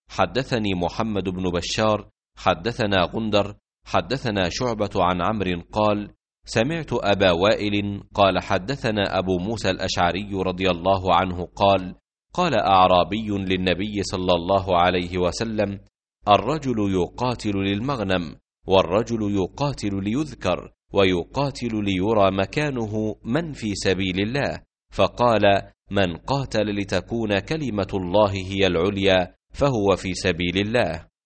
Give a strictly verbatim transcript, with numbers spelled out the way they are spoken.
حدثني محمد بن بشار حدثنا غندر حدثنا شعبة عن عمرو قال: سمعت أبا وائل قال: حدثنا أبو موسى الأشعري رضي الله عنه قال: قال أعرابي للنبي صلى الله عليه وسلم: الرجل يقاتل للمغنم، والرجل يقاتل ليذكر، ويقاتل ليرى مكانه من في سبيل الله. فقال: من قاتل لتكون كلمة الله هي العليا فهو في سبيل الله.